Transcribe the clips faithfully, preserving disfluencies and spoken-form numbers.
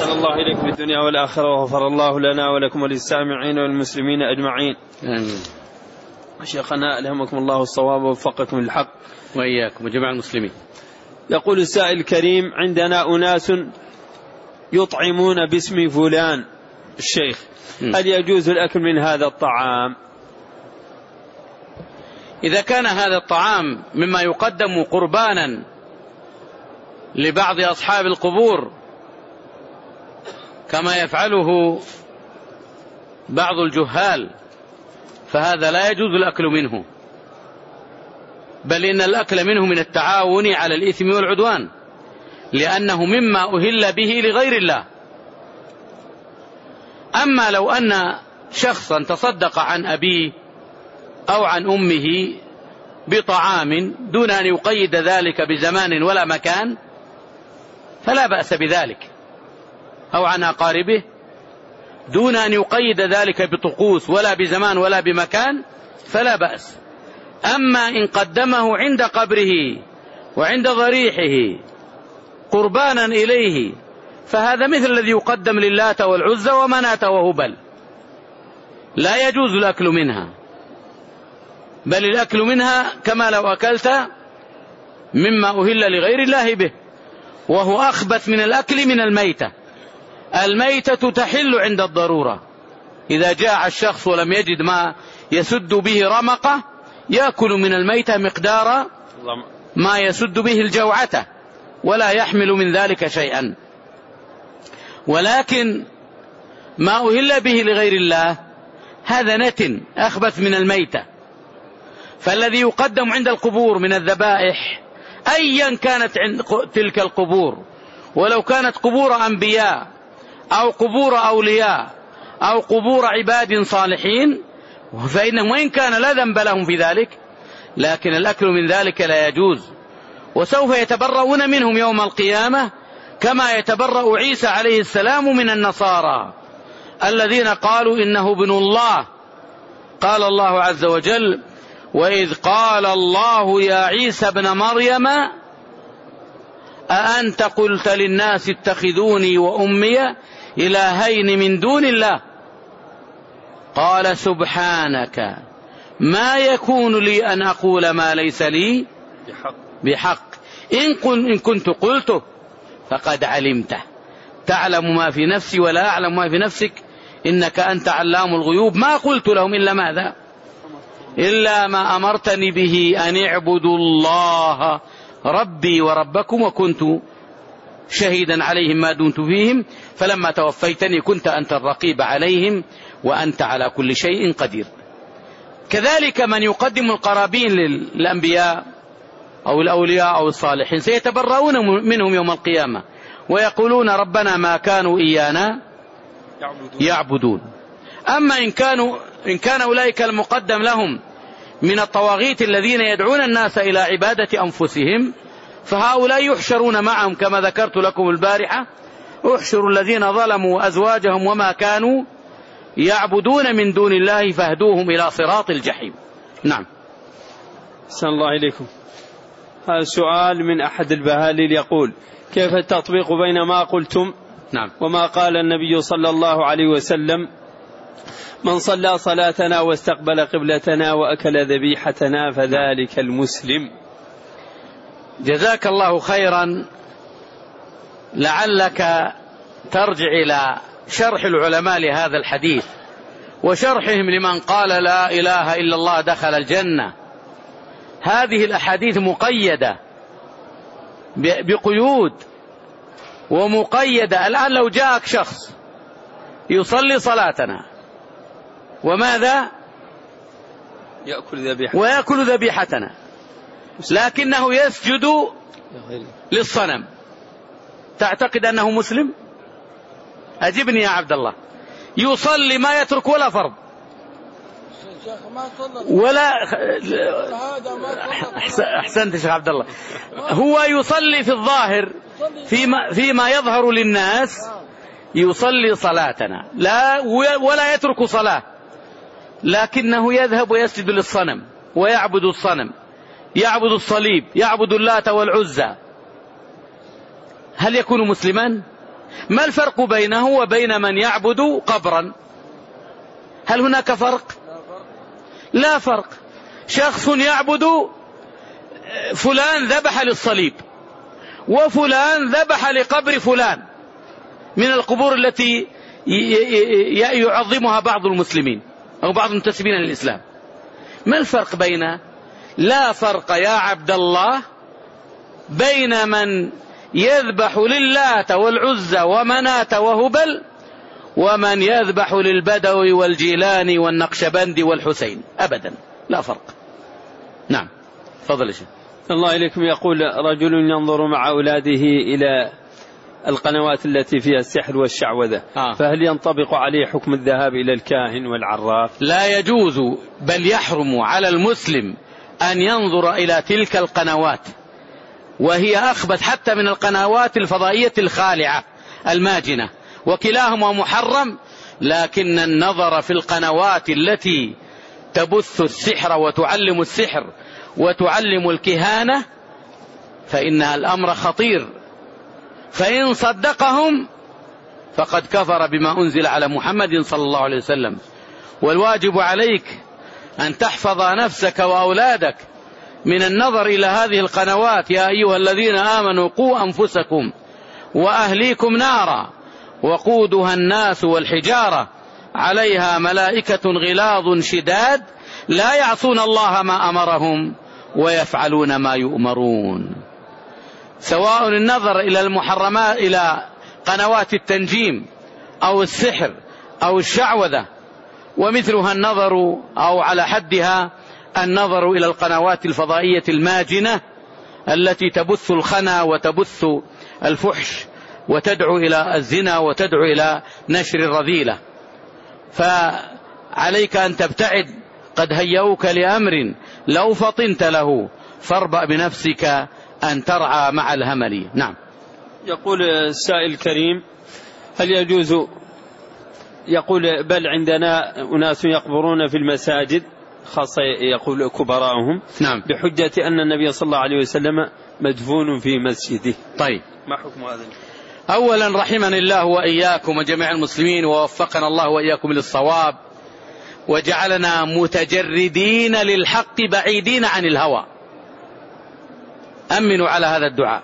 أحسن الله إليكم في الدنيا والآخرة، وغفر الله لنا ولكم وللسامعين والمسلمين أجمعين. آمين. شيخنا ألهمكم الله الصواب ووفقكم للحق وإياكم وجميع المسلمين. يقول السائل الكريم: عندنا أناس يطعمون باسم فلان الشيخ، هل يجوز الأكل من هذا الطعام؟ إذا كان هذا الطعام مما يقدم قربانا لبعض أصحاب القبور كما يفعله بعض الجهال فهذا لا يجوز الأكل منه، بل إن الأكل منه من التعاون على الإثم والعدوان، لأنه مما أهل به لغير الله. أما لو أن شخصا تصدق عن أبيه أو عن أمه بطعام دون أن يقيد ذلك بزمان ولا مكان فلا بأس بذلك، أو عن أقاربه دون أن يقيد ذلك بطقوس ولا بزمان ولا بمكان فلا بأس. أما إن قدمه عند قبره وعند ضريحه قربانا إليه فهذا مثل الذي يقدم للات والعزى ومنات وهبل، لا يجوز الأكل منها، بل الأكل منها كما لو أكلت مما أهل لغير الله به، وهو أخبث من الأكل من الميتة. الميتة تحل عند الضرورة، إذا جاع الشخص ولم يجد ما يسد به رمقه يأكل من الميتة مقدار ما يسد به الجوعة ولا يحمل من ذلك شيئا. ولكن ما أهل به لغير الله هذا نتن أخبث من الميتة. فالذي يقدم عند القبور من الذبائح أيا كانت تلك القبور، ولو كانت قبور أنبياء أو قبور أولياء أو قبور عباد صالحين، فإنهم وإن كان لا ذنب لهم في ذلك لكن الأكل من ذلك لا يجوز، وسوف يتبرؤون منهم يوم القيامة كما يتبرأ عيسى عليه السلام من النصارى الذين قالوا إنه ابن الله. قال الله عز وجل: وإذ قال الله يا عيسى ابن مريم أأنت قلت للناس اتخذوني وأمي إلهين من دون الله قال سبحانك ما يكون لي أن أقول ما ليس لي بحق إن كنت قلته فقد علمته تعلم ما في نفسي ولا أعلم ما في نفسك إنك أنت علام الغيوب ما قلت لهم إلا ماذا إلا ما أمرتني به أن اعبدوا الله ربي وربكم وكنت شهيدا عليهم ما دمت فيهم فلما توفيتني كنت أنت الرقيب عليهم وأنت على كل شيء قدير. كذلك من يقدم القرابين للأنبياء أو الأولياء أو الصالحين سيتبرؤون منهم يوم القيامة ويقولون ربنا ما كانوا إيانا يعبدون. أما إن كانوا إن كان أولئك المقدم لهم من الطواغيت الذين يدعون الناس إلى عبادة أنفسهم فهؤلاء يحشرون معهم كما ذكرت لكم البارحة، احشروا الذين ظلموا أزواجهم وما كانوا يعبدون من دون الله فاهدوهم إلى صراط الجحيم. نعم. أحسن الله إليكم. هذا سؤال من أحد البهاليل يقول: كيف التطبيق بين ما قلتم نعم. وما قال النبي صلى الله عليه وسلم: من صلى صلاتنا واستقبل قبلتنا وأكل ذبيحتنا فذلك المسلم؟ جزاك الله خيرا. لعلك ترجع إلى شرح العلماء لهذا الحديث وشرحهم لمن قال لا إله إلا الله دخل الجنة. هذه الأحاديث مقيدة بقيود ومقيدة. الآن لو جاءك شخص يصلي صلاتنا وماذا يأكل ذبيحتنا ويأكل ذبيحتنا لكنه يسجد للصنم، تعتقد أنه مسلم؟ أجبني يا عبد الله. يصلي ما يترك ولا فرض ولا أحسنت شيخ عبد الله. هو يصلي في الظاهر فيما, فيما يظهر للناس يصلي صلاتنا لا ولا يترك صلاة، لكنه يذهب ويسجد للصنم ويعبد الصنم، يعبد الصليب، يعبد اللات والعزى. هل يكون مسلما؟ ما الفرق بينه وبين من يعبد قبرا؟ هل هناك فرق؟ لا فرق. شخص يعبد فلان ذبح للصليب، وفلان ذبح لقبر فلان من القبور التي يعظمها بعض المسلمين أو بعض المنتسبين للإسلام. ما الفرق بين لا فرق يا عبد الله بين من يذبح للات والعزى ومناة وهبل ومن يذبح للبدوي والجيلاني والنقشبندي والحسين؟ أبدا لا فرق. نعم فضل شيء. الله إليكم. يقول رجل ينظر مع أولاده إلى القنوات التي فيها السحر والشعوذة، آه. فهل ينطبق عليه حكم الذهاب إلى الكاهن والعراف؟ لا يجوز، بل يحرم على المسلم أن ينظر إلى تلك القنوات، وهي أخبث حتى من القنوات الفضائية الخالعة الماجنة، وكلاهما محرم. لكن النظر في القنوات التي تبث السحر وتعلم السحر وتعلم الكهانة فإن الأمر خطير، فإن صدقهم فقد كفر بما أنزل على محمد صلى الله عليه وسلم. والواجب عليك أن تحفظ نفسك وأولادك من النظر إلى هذه القنوات. يا أيها الذين آمنوا قوا أنفسكم وأهليكم نارا وقودها الناس والحجارة عليها ملائكة غلاظ شداد لا يعصون الله ما أمرهم ويفعلون ما يؤمرون. سواء النظر إلى المحرمات، إلى قنوات التنجيم أو السحر أو الشعوذة ومثلها النظر، أو على حدها النظر إلى القنوات الفضائية الماجنة التي تبث الخنا وتبث الفحش وتدعو إلى الزنا وتدعو إلى نشر الرذيلة. فعليك أن تبتعد. قد هيئوك لأمر لو فطنت له فاربأ بنفسك أن ترعى مع الهمل. نعم. يقول السائل الكريم: هل يجوز، يقول بل عندنا أناس يقبرون في المساجد خاصة يقول كبراءهم، نعم، بحجة أن النبي صلى الله عليه وسلم مدفون في مسجده. طيب ما حكم هذا؟ أولا رحمني الله وإياكم وجميع المسلمين ووفقنا الله وإياكم للصواب وجعلنا متجردين للحق بعيدين عن الهوى. أمنوا على هذا الدعاء.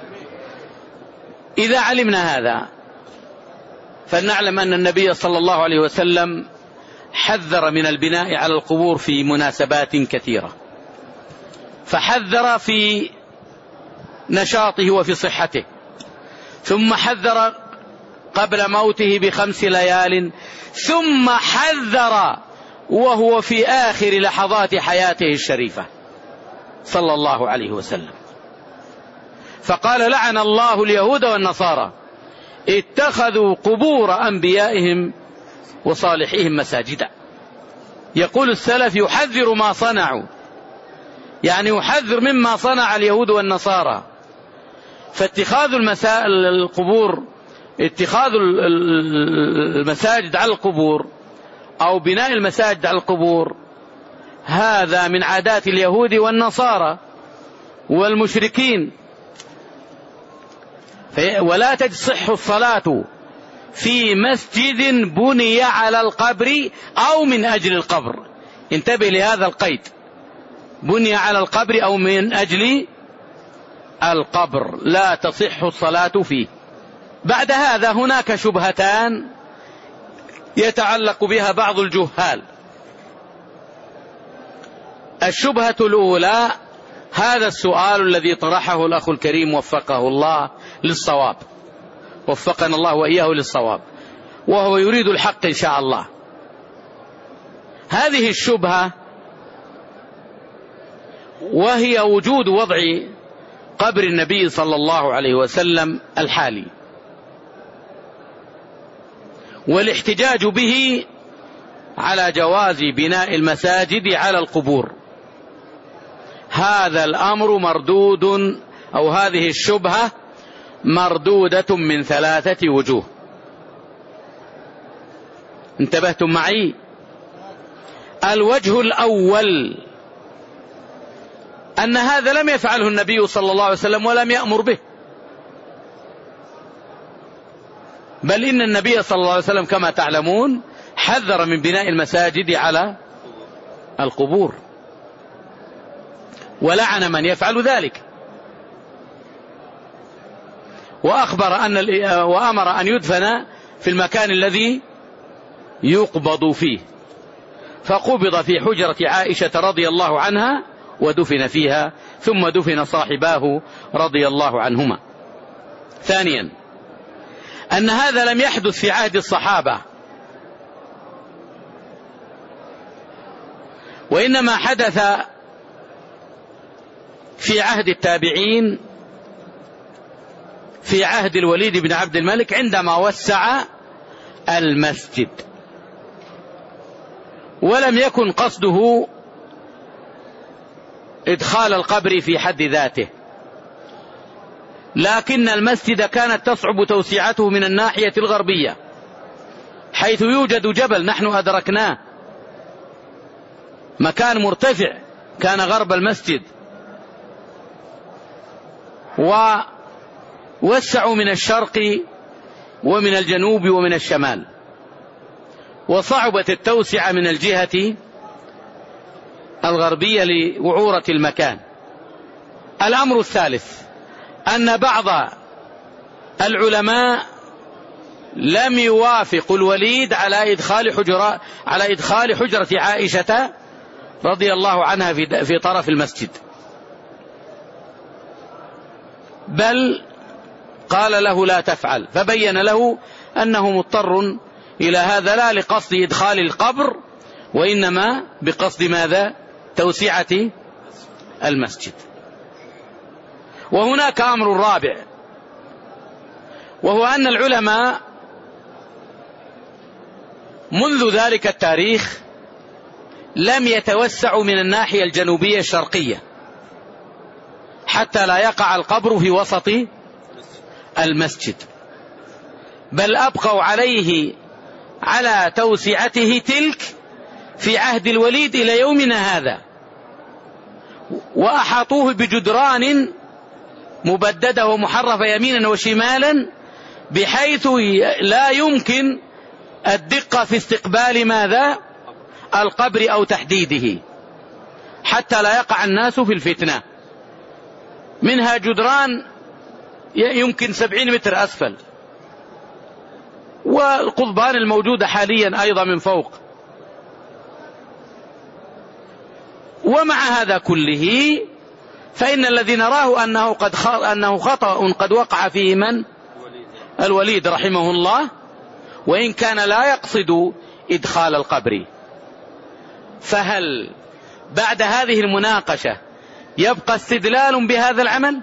إذا علمنا هذا فلنعلم أن النبي صلى الله عليه وسلم حذر من البناء على القبور في مناسبات كثيرة، فحذر في نشاطه وفي صحته، ثم حذر قبل موته بخمس ليال، ثم حذر وهو في آخر لحظات حياته الشريفة صلى الله عليه وسلم، فقال: لعن الله اليهود والنصارى اتخذوا قبور أنبيائهم وصالحيهم مساجدا. يقول السلف: يحذر ما صنعوا، يعني يحذر مما صنع اليهود والنصارى. فاتخاذ القبور، اتخاذ المساجد على القبور أو بناء المساجد على القبور، هذا من عادات اليهود والنصارى والمشركين. ولا تصح الصلاة في مسجد بني على القبر أو من أجل القبر. انتبه لهذا القيد: بني على القبر أو من أجل القبر، لا تصح الصلاة فيه. بعد هذا هناك شبهتان يتعلق بها بعض الجهال. الشبهة الأولى هذا السؤال الذي طرحه الأخ الكريم وفقه الله للصواب، وفقنا الله وإياه للصواب، وهو يريد الحق إن شاء الله. هذه الشبهة وهي وجود وضع قبر النبي صلى الله عليه وسلم الحالي والاحتجاج به على جواز بناء المساجد على القبور. هذا الأمر مردود، أو هذه الشبهة مردودة من ثلاثة وجوه. انتبهتم معي؟ الوجه الأول أن هذا لم يفعله النبي صلى الله عليه وسلم ولم يأمر به، بل إن النبي صلى الله عليه وسلم كما تعلمون حذر من بناء المساجد على القبور، ولعن من يفعل ذلك، وأخبر أن وأمر أن يدفن في المكان الذي يقبض فيه، فقبض في حجرة عائشة رضي الله عنها ودفن فيها، ثم دفن صاحباه رضي الله عنهما. ثانيا أن هذا لم يحدث في عهد الصحابة، وإنما حدث في عهد التابعين في عهد الوليد بن عبد الملك عندما وسع المسجد، ولم يكن قصده إدخال القبر في حد ذاته، لكن المسجد كانت تصعب توسيعته من الناحية الغربية، حيث يوجد جبل نحن أدركناه، مكان مرتفع كان غرب المسجد، ووسعوا من الشرق ومن الجنوب ومن الشمال، وصعبت التوسعة من الجهة الغربية لوعورة المكان. الأمر الثالث أن بعض العلماء لم يوافق الوليد على إدخال حجرة على إدخال حجرة عائشة رضي الله عنها في في طرف المسجد، بل قال له لا تفعل، فبين له أنه مضطر إلى هذا لا لقصد إدخال القبر، وإنما بقصد ماذا؟ توسعة المسجد. وهناك أمر رابع، وهو أن العلماء منذ ذلك التاريخ لم يتوسعوا من الناحية الجنوبية الشرقية حتى لا يقع القبر في وسط المسجد، بل أبقوا عليه على توسعته تلك في عهد الوليد إلى يومنا هذا، وأحاطوه بجدران مبددة ومحرفة يمينا وشمالا، بحيث لا يمكن الدقة في استقبال ماذا؟ القبر أو تحديده، حتى لا يقع الناس في الفتنة. منها جدران يمكن سبعين متر أسفل، والقضبان الموجودة حاليا أيضا من فوق. ومع هذا كله فإن الذي نراه أنه قد أنه خطأ قد وقع فيه من؟ الوليد رحمه الله، وإن كان لا يقصد إدخال القبر. فهل بعد هذه المناقشة يبقى استدلال بهذا العمل؟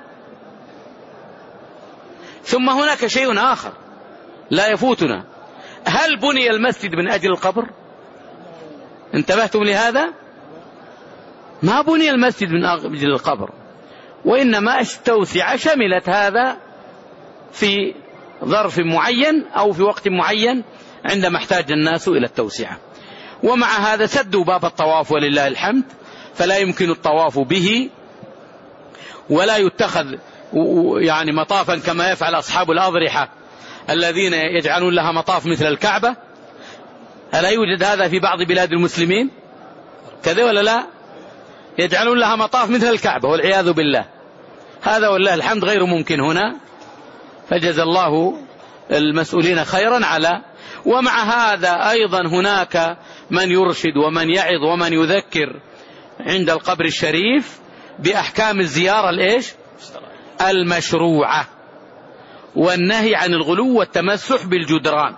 ثم هناك شيء آخر لا يفوتنا، هل بني المسجد من أجل القبر؟ انتبهتم لهذا؟ ما بني المسجد من أجل القبر، وإنما التوسعة شملت هذا في ظرف معين أو في وقت معين عندما احتاج الناس إلى التوسعة. ومع هذا سدوا باب الطواف ولله الحمد، فلا يمكن الطواف به، ولا يتخذ يعني مطافا كما يفعل أصحاب الأضرحة الذين يجعلون لها مطاف مثل الكعبة. ألا يوجد هذا في بعض بلاد المسلمين كذا ولا لا؟ يجعلون لها مطاف مثل الكعبة والعياذ بالله. هذا والله الحمد غير ممكن هنا، فجزى الله المسؤولين خيرا على. ومع هذا أيضا هناك من يرشد ومن يعظ ومن يذكر عند القبر الشريف بأحكام الزيارة الإيش؟ المشروعة، والنهي عن الغلو والتمسح بالجدران.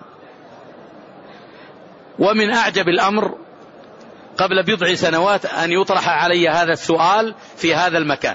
ومن أعجب الأمر قبل بضع سنوات أن يطرح علي هذا السؤال في هذا المكان،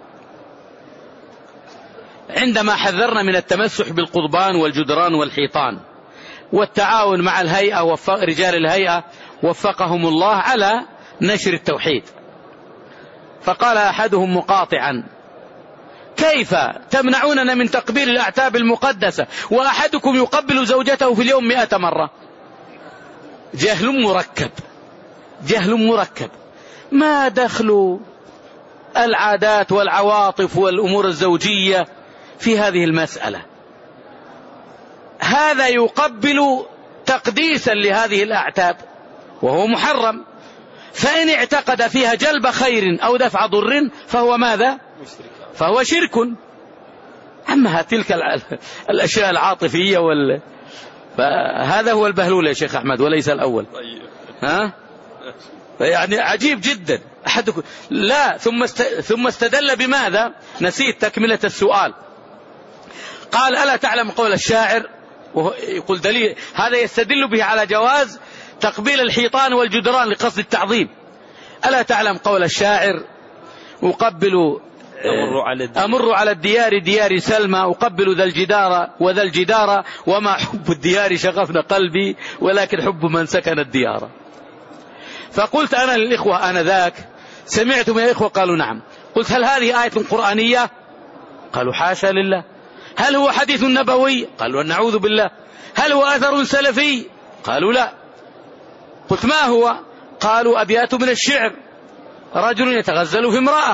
عندما حذرنا من التمسح بالقضبان والجدران والحيطان، والتعاون مع الهيئة ورجال الهيئة وفقهم الله على نشر التوحيد. فقال أحدهم مقاطعا: كيف تمنعوننا من تقبيل الأعتاب المقدسة وأحدكم يقبل زوجته في اليوم مئة مرة؟ جهل مركب، جهل مركب. ما دخل العادات والعواطف والأمور الزوجية في هذه المسألة؟ هذا يقبل تقديسا لهذه الأعتاب وهو محرم، فإن اعتقد فيها جلب خير أو دفع ضر فهو ماذا؟ فهو شرك. أما تلك الأشياء العاطفية وال... فهذا هو البهلول يا شيخ أحمد وليس الأول. ها؟ يعني عجيب جدا. أحدكم لا ثم است... ثم استدل بماذا؟ نسيت تكملة السؤال. قال ألا تعلم قول الشاعر، يقول دليل هذا يستدل به على جواز تقبيل الحيطان والجدران لقصد التعظيم. ألا تعلم قول الشاعر أقبل أمر على الديار, أمر على الديار ديار سلمى أقبل ذا الجدار وذا الجدار وما حب الديار شغفنا قلبي ولكن حب من سكن الديار. فقلت أنا للإخوة آنذاك سمعتم يا إخوة؟ قالوا نعم. قلت هل هذه آية قرآنية؟ قالوا حاشا لله. هل هو حديث نبوي؟ قالوا نعوذ بالله. هل هو أثر سلفي؟ قالوا لا. قلت ما هو؟ قالوا أبيات من الشعر، رجل يتغزل في امرأة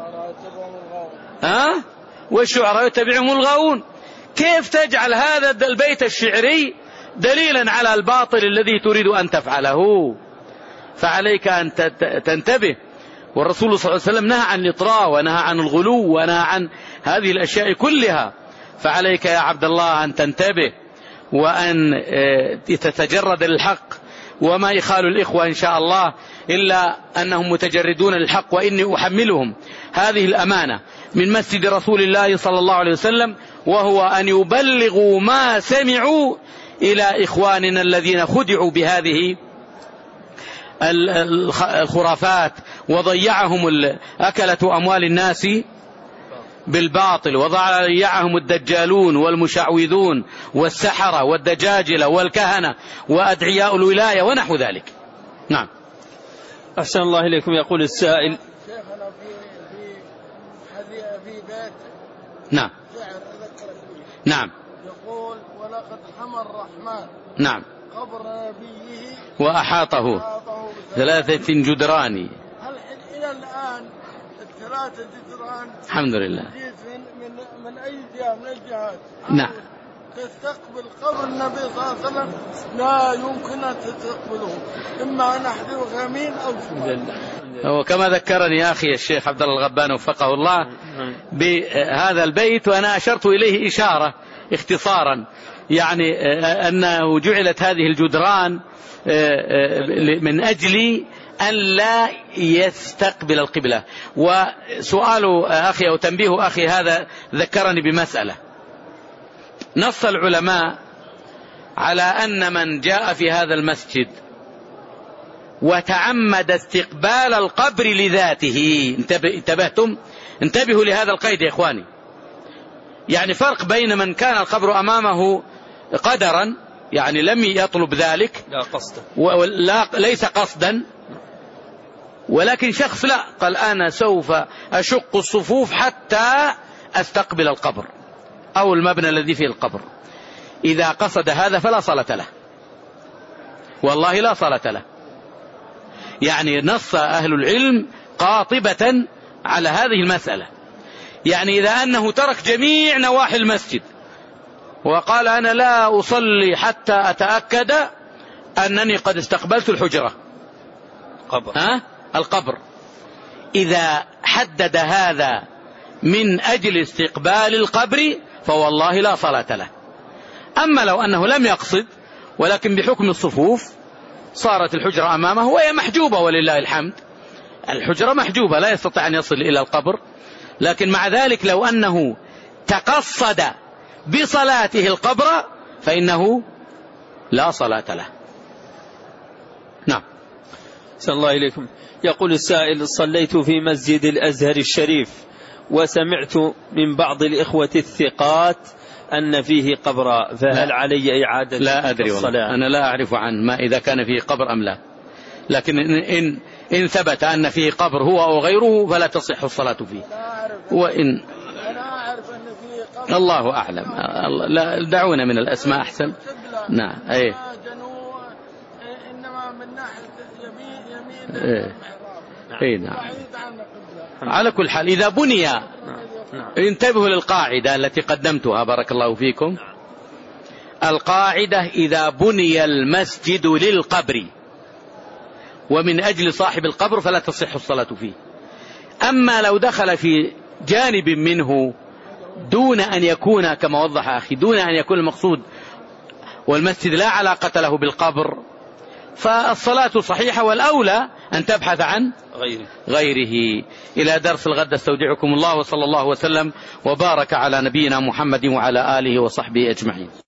ها والشعراء يتبعهم الغاوون. كيف تجعل هذا البيت الشعري دليلا على الباطل الذي تريد أن تفعله؟ فعليك أن تنتبه. والرسول صلى الله عليه وسلم نهى عن الإطراء ونهى عن الغلو ونهى عن هذه الأشياء كلها. فعليك يا عبد الله أن تنتبه وأن تتجرد للحق، وما يخال الإخوة إن شاء الله إلا أنهم متجردون للحق، وإني أحملهم هذه الأمانة من مسجد رسول الله صلى الله عليه وسلم، وهو أن يبلغوا ما سمعوا إلى إخواننا الذين خدعوا بهذه الخرافات وضيعهم أكلة أموال الناس بالباطل، وضيعهم الدجالون والمشعوذون والسحرة والدجاجلة والكهنة وأدعياء الولاية ونحو ذلك. نعم. أحسن الله إليكم. يقول السائل شيخنا في في في بيت نعم شعر أذكر نعم يقول ولقد حمى الرحمن نعم قبر نبيه وأحاطه ثلاثة جدران. هل إلى الآن الثلاثة جدران الحمد لله من من من أي جهة من الجهات نعم تستقبل قبر النبي صلى الله عليه وسلم؟ لا يمكن أن تستقبله، إما أن نحذر غمين أو شمال. وكما ذكرني يا أخي الشيخ عبد الله الغبان وفقه الله بهذا البيت، وأنا أشرت إليه إشارة اختصارا، يعني أنه جعلت هذه الجدران من أجل أن لا يستقبل القبلة. وسؤال أخي أو تنبيه أخي هذا ذكرني بمسألة. نص العلماء على أن من جاء في هذا المسجد وتعمد استقبال القبر لذاته، انتبهتم؟ انتبهوا لهذا القيد يا إخواني. يعني فرق بين من كان القبر أمامه قدرا، يعني لم يطلب ذلك لا قصدا ولا ليس قصدا، ولكن شخص لا قال أنا سوف أشق الصفوف حتى أستقبل القبر أو المبنى الذي فيه القبر. إذا قصد هذا فلا صلاة له، والله لا صلاة له. يعني نص أهل العلم قاطبة على هذه المسألة. يعني إذا أنه ترك جميع نواحي المسجد وقال أنا لا أصلي حتى أتأكد أنني قد استقبلت الحجرة قبر. ها؟ القبر، إذا حدد هذا من أجل استقبال القبر فوالله لا صلاة له. أما لو أنه لم يقصد ولكن بحكم الصفوف صارت الحجرة أمامه وهي محجوبة ولله الحمد، الحجرة محجوبة لا يستطيع أن يصل إلى القبر، لكن مع ذلك لو أنه تقصد بصلاته القبر فإنه لا صلاة له. نعم. صلى الله إليكم. يقول السائل صليت في مسجد الأزهر الشريف وسمعت من بعض الإخوة الثقات أن فيه قبر، فهل علي إعادة لا أدري والله، أنا لا أعرف عن ما إذا كان فيه قبر أم لا، لكن إن, إن ثبت أن فيه قبر هو أو غيره فلا تصح الصلاة فيه. وإن أنا أعرف أن فيه قبر الله أعلم، لا دعونا من الأسماء أحسن. نعم. أي إنما من ناحية يمين يمين إيه. إيه نعم. على كل حال إذا بني، انتبهوا للقاعدة التي قدمتها بارك الله فيكم، القاعدة إذا بني المسجد للقبر ومن أجل صاحب القبر فلا تصح الصلاة فيه. أما لو دخل في جانب منه دون أن يكون كما وضح أخي دون أن يكون المقصود والمسجد لا علاقة له بالقبر فالصلاة صحيحة، والأولى أن تبحث عن غيره, غيره. إلى درس الغد استودعكم الله، وصلى الله وسلم وبارك على نبينا محمد وعلى آله وصحبه أجمعين.